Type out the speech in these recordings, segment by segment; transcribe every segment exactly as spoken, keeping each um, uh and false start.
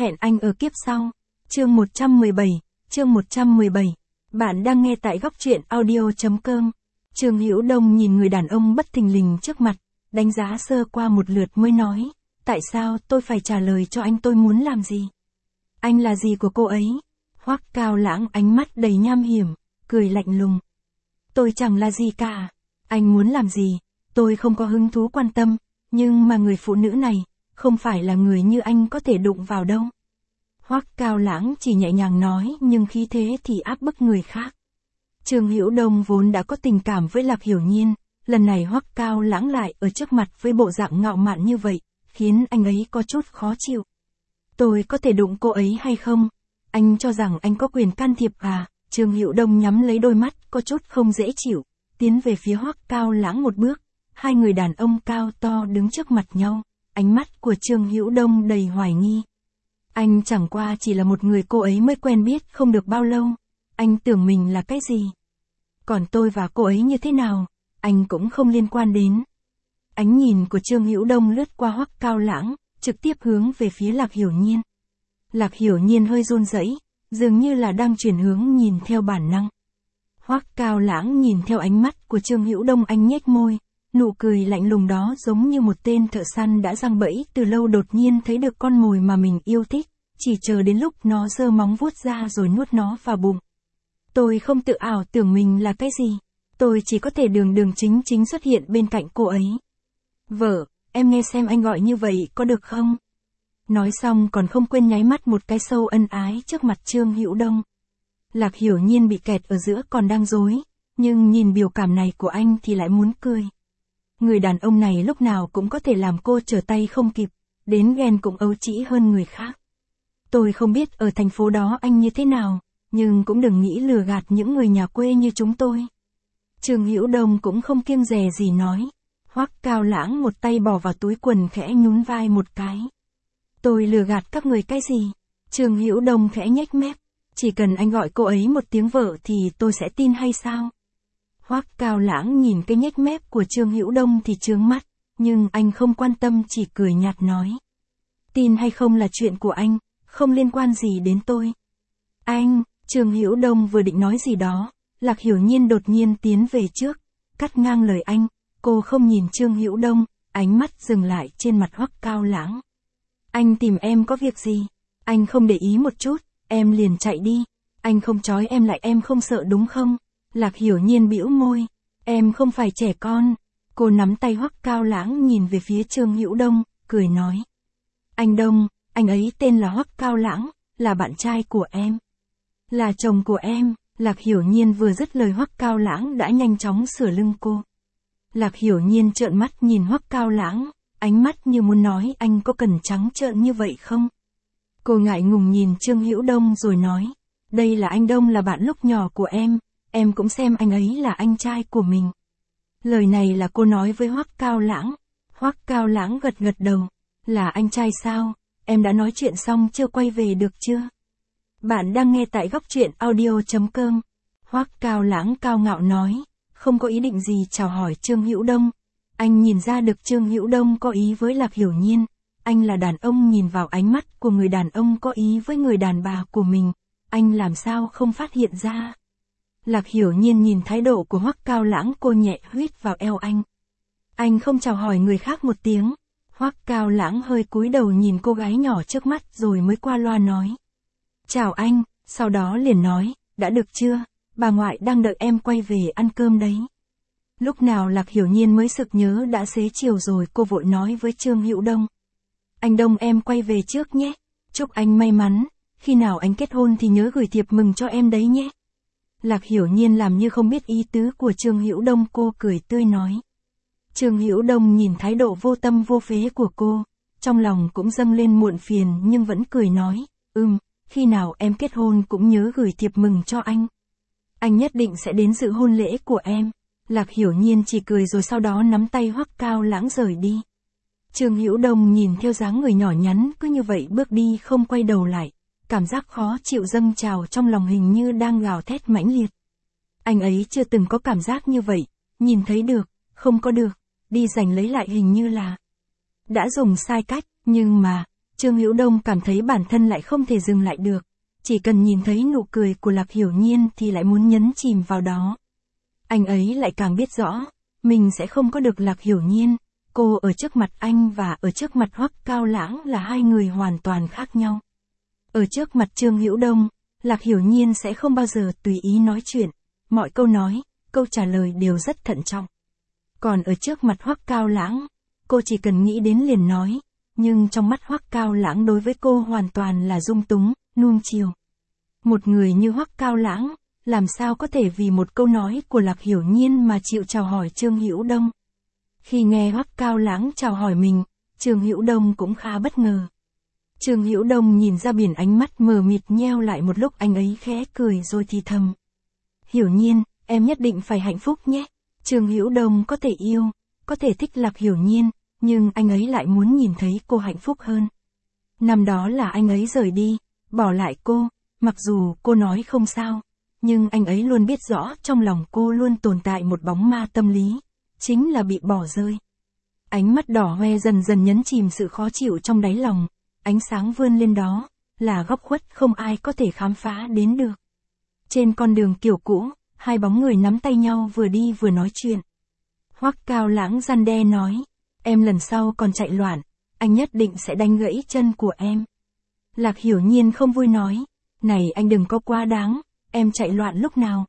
Hẹn anh ở kiếp sau. Chương một trăm mười bảy, chương một trăm mười bảy. Bạn đang nghe tại góc truyện audio chấm com. Trương Hữu Đông nhìn người đàn ông bất thình lình trước mặt, đánh giá sơ qua một lượt mới nói, tại sao tôi phải trả lời cho anh, tôi muốn làm gì? Anh là gì của cô ấy? Hoắc Cao Lãng ánh mắt đầy nham hiểm, cười lạnh lùng. Tôi chẳng là gì cả. Anh muốn làm gì? Tôi không có hứng thú quan tâm, nhưng mà người phụ nữ này, không phải là người như anh có thể đụng vào đâu. Hoắc Cao Lãng chỉ nhẹ nhàng nói nhưng khí thế thì áp bức người khác. Trương Hữu Đông vốn đã có tình cảm với Lạc Hiểu Nhiên, lần này Hoắc Cao Lãng lại ở trước mặt với bộ dạng ngạo mạn như vậy, khiến anh ấy có chút khó chịu. Tôi có thể đụng cô ấy hay không? Anh cho rằng anh có quyền can thiệp à? Trương Hữu Đông nhắm lấy đôi mắt có chút không dễ chịu, tiến về phía Hoắc Cao Lãng một bước. Hai người đàn ông cao to đứng trước mặt nhau, ánh mắt của Trương Hữu Đông đầy hoài nghi. Anh chẳng qua chỉ là một người cô ấy mới quen biết không được bao lâu. Anh tưởng mình là cái gì? Còn tôi và cô ấy như thế nào, anh cũng không liên quan đến. Ánh nhìn của Trương Hữu Đông lướt qua Hoắc Cao Lãng, trực tiếp hướng về phía Lạc Hiểu Nhiên. Lạc Hiểu Nhiên hơi run rẩy, dường như là đang chuyển hướng nhìn theo bản năng. Hoắc Cao Lãng nhìn theo ánh mắt của Trương Hữu Đông, anh nhếch môi, nụ cười lạnh lùng đó giống như một tên thợ săn đã giăng bẫy từ lâu đột nhiên thấy được con mồi mà mình yêu thích, chỉ chờ đến lúc nó giơ móng vuốt ra rồi nuốt nó vào bụng. Tôi không tự ảo tưởng mình là cái gì, tôi chỉ có thể đường đường chính chính xuất hiện bên cạnh cô ấy. Vợ, em nghe xem anh gọi như vậy có được không? Nói xong còn không quên nháy mắt một cái sâu ân ái trước mặt Trương Hữu Đông. Lạc Hiểu Nhiên bị kẹt ở giữa còn đang dối, nhưng nhìn biểu cảm này của anh thì lại muốn cười. Người đàn ông này lúc nào cũng có thể làm cô trở tay không kịp, đến ghen cũng ấu trĩ hơn người khác. Tôi không biết ở thành phố đó anh như thế nào, nhưng cũng đừng nghĩ lừa gạt những người nhà quê như chúng tôi. Trương Hữu Đông cũng không kiêng dè gì nói. Hoắc Cao Lãng một tay bỏ vào túi quần khẽ nhún vai một cái. Tôi lừa gạt các người cái gì? Trương Hữu Đông khẽ nhếch mép. Chỉ cần anh gọi cô ấy một tiếng vợ thì tôi sẽ tin hay sao? Hoắc Cao Lãng nhìn cái nhếch mép của Trương Hữu Đông thì trướng mắt, nhưng anh không quan tâm, chỉ cười nhạt nói. Tin hay không là chuyện của anh, không liên quan gì đến tôi. Anh, Trương Hữu Đông vừa định nói gì đó, Lạc Hiểu Nhiên đột nhiên tiến về trước, cắt ngang lời anh, cô không nhìn Trương Hữu Đông, ánh mắt dừng lại trên mặt Hoắc Cao Lãng. Anh tìm em có việc gì? Anh không để ý một chút, em liền chạy đi. Anh không trói em lại, em không sợ đúng không? Lạc Hiểu Nhiên bĩu môi. Em không phải trẻ con. Cô nắm tay Hoắc Cao Lãng nhìn về phía Trương Hữu Đông, cười nói. Anh Đông, anh ấy tên là Hoắc Cao Lãng, là bạn trai của em. Là chồng của em. Lạc Hiểu Nhiên vừa dứt lời Hoắc Cao Lãng đã nhanh chóng sửa lưng cô. Lạc Hiểu Nhiên trợn mắt nhìn Hoắc Cao Lãng, ánh mắt như muốn nói anh có cần trắng trợn như vậy không? Cô ngại ngùng nhìn Trương Hữu Đông rồi nói, đây là anh Đông, là bạn lúc nhỏ của em, em cũng xem anh ấy là anh trai của mình. Lời này là cô nói với Hoắc Cao Lãng. Hoắc Cao Lãng gật gật đầu, là anh trai sao? Em đã nói chuyện xong chưa, quay về được chưa? Bạn đang nghe tại góc truyện audio chấm com. Hoắc Cao Lãng cao ngạo nói, không có ý định gì chào hỏi Trương Hữu Đông. Anh nhìn ra được Trương Hữu Đông có ý với Lạc Hiểu Nhiên. Anh là đàn ông, nhìn vào ánh mắt của người đàn ông có ý với người đàn bà của mình, anh làm sao không phát hiện ra. Lạc Hiểu Nhiên nhìn thái độ của Hoắc Cao Lãng, cô nhẹ huýt vào eo anh. Anh không chào hỏi người khác một tiếng. Hoắc Cao Lãng hơi cúi đầu nhìn cô gái nhỏ trước mắt rồi mới qua loa nói. Chào anh, sau đó liền nói, đã được chưa, bà ngoại đang đợi em quay về ăn cơm đấy. Lúc nào Lạc Hiểu Nhiên mới sực nhớ đã xế chiều rồi, cô vội nói với Trương Hữu Đông. Anh Đông, em quay về trước nhé, chúc anh may mắn, khi nào anh kết hôn thì nhớ gửi thiệp mừng cho em đấy nhé. Lạc Hiểu Nhiên làm như không biết ý tứ của Trương Hữu Đông, cô cười tươi nói. Trương Hữu Đông nhìn thái độ vô tâm vô phế của cô, trong lòng cũng dâng lên muộn phiền nhưng vẫn cười nói, ừm, khi nào em kết hôn cũng nhớ gửi thiệp mừng cho anh. Anh nhất định sẽ đến dự hôn lễ của em. Lạc Hiểu Nhiên chỉ cười rồi sau đó nắm tay Hoắc Cao Lãng rời đi. Trương Hữu Đông nhìn theo dáng người nhỏ nhắn cứ như vậy bước đi không quay đầu lại, cảm giác khó chịu dâng trào trong lòng, hình như đang gào thét mãnh liệt. Anh ấy chưa từng có cảm giác như vậy, nhìn thấy được, không có được, đi giành lấy lại hình như là đã dùng sai cách, nhưng mà, Trương Hữu Đông cảm thấy bản thân lại không thể dừng lại được. Chỉ cần nhìn thấy nụ cười của Lạc Hiểu Nhiên thì lại muốn nhấn chìm vào đó. Anh ấy lại càng biết rõ, mình sẽ không có được Lạc Hiểu Nhiên. Cô ở trước mặt anh và ở trước mặt Hoắc Cao Lãng là hai người hoàn toàn khác nhau. Ở trước mặt Trương Hữu Đông, Lạc Hiểu Nhiên sẽ không bao giờ tùy ý nói chuyện. Mọi câu nói, câu trả lời đều rất thận trọng. Còn ở trước mặt Hoắc Cao Lãng, cô chỉ cần nghĩ đến liền nói. Nhưng trong mắt Hoắc Cao Lãng đối với cô hoàn toàn là dung túng, nuông chiều. Một người như Hoắc Cao Lãng, làm sao có thể vì một câu nói của Lạc Hiểu Nhiên mà chịu chào hỏi Trương Hữu Đông. Khi nghe Hoắc Cao Lãng chào hỏi mình, Trương Hữu Đông cũng khá bất ngờ. Trương Hữu Đông nhìn ra biển, ánh mắt mờ mịt nheo lại một lúc, anh ấy khẽ cười rồi thì thầm. Hiểu Nhiên, em nhất định phải hạnh phúc nhé. Trương Hữu Đông có thể yêu, có thể thích Lạc Hiểu Nhiên, nhưng anh ấy lại muốn nhìn thấy cô hạnh phúc hơn. Năm đó là anh ấy rời đi, bỏ lại cô, mặc dù cô nói không sao, nhưng anh ấy luôn biết rõ trong lòng cô luôn tồn tại một bóng ma tâm lý, chính là bị bỏ rơi. Ánh mắt đỏ hoe dần dần nhấn chìm sự khó chịu trong đáy lòng, ánh sáng vươn lên đó, là góc khuất không ai có thể khám phá đến được. Trên con đường kiểu cũ, hai bóng người nắm tay nhau vừa đi vừa nói chuyện. Hoắc Cao Lãng răn đe nói, em lần sau còn chạy loạn, anh nhất định sẽ đánh gãy chân của em. Lạc Hiểu Nhiên không vui nói, này anh đừng có quá đáng, em chạy loạn lúc nào?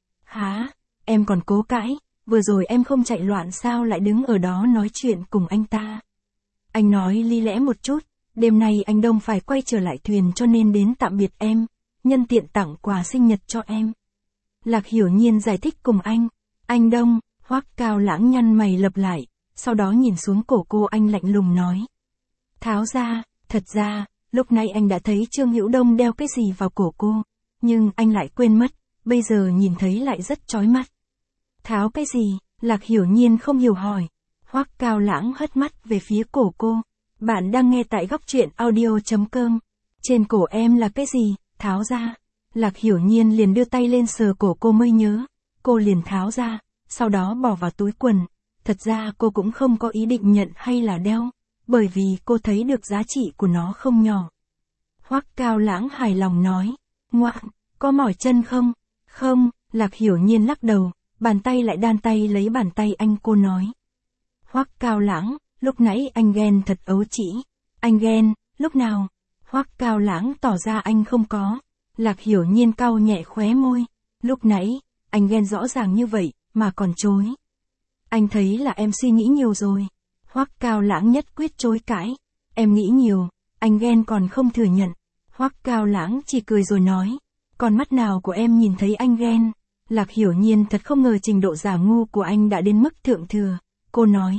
Hả, em còn cố cãi, vừa rồi em không chạy loạn sao lại đứng ở đó nói chuyện cùng anh ta? Anh nói lý lẽ một chút, đêm nay anh Đông phải quay trở lại thuyền cho nên đến tạm biệt em, nhân tiện tặng quà sinh nhật cho em. Lạc Hiểu Nhiên giải thích cùng anh, anh Đông. Hoắc Cao Lãng nhăn mày lặp lại, sau đó nhìn xuống cổ cô, anh lạnh lùng nói. Tháo ra, thật ra, lúc nãy anh đã thấy Trương Hữu Đông đeo cái gì vào cổ cô, nhưng anh lại quên mất, bây giờ nhìn thấy lại rất chói mắt. Tháo cái gì? Lạc Hiểu Nhiên không hiểu hỏi. Hoắc Cao Lãng hất mắt về phía cổ cô. Bạn đang nghe tại góc truyện audio chấm com. Trên cổ em là cái gì? Tháo ra. Lạc Hiểu Nhiên liền đưa tay lên sờ cổ cô mới nhớ. Cô liền tháo ra, sau đó bỏ vào túi quần. Thật ra cô cũng không có ý định nhận hay là đeo, bởi vì cô thấy được giá trị của nó không nhỏ. Hoắc Cao Lãng hài lòng nói. Ngoạn, có mỏi chân không? Không, Lạc Hiểu Nhiên lắc đầu, bàn tay lại đan tay lấy bàn tay anh, cô nói. Hoắc Cao Lãng, lúc nãy anh ghen thật ấu trĩ. Anh ghen, lúc nào? Hoắc Cao Lãng tỏ ra anh không có. Lạc Hiểu Nhiên cau nhẹ khóe môi. Lúc nãy, anh ghen rõ ràng như vậy, mà còn chối. Anh thấy là em suy nghĩ nhiều rồi. Hoắc Cao Lãng nhất quyết chối cãi. Em nghĩ nhiều, anh ghen còn không thừa nhận. Hoắc Cao Lãng chỉ cười rồi nói. Con mắt nào của em nhìn thấy anh ghen? Lạc Hiểu Nhiên thật không ngờ trình độ giả ngu của anh đã đến mức thượng thừa. Cô nói.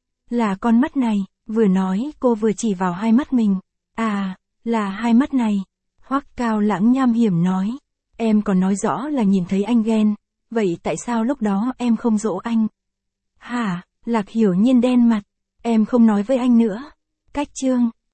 Là con mắt này, vừa nói cô vừa chỉ vào hai mắt mình. À, là hai mắt này. Hoắc Cao Lãng nham hiểm nói. Em còn nói rõ là nhìn thấy anh ghen. Vậy tại sao lúc đó em không dỗ anh? Hả? Lạc Hiểu Nhiên đen mặt. Em không nói với anh nữa. Cách chương.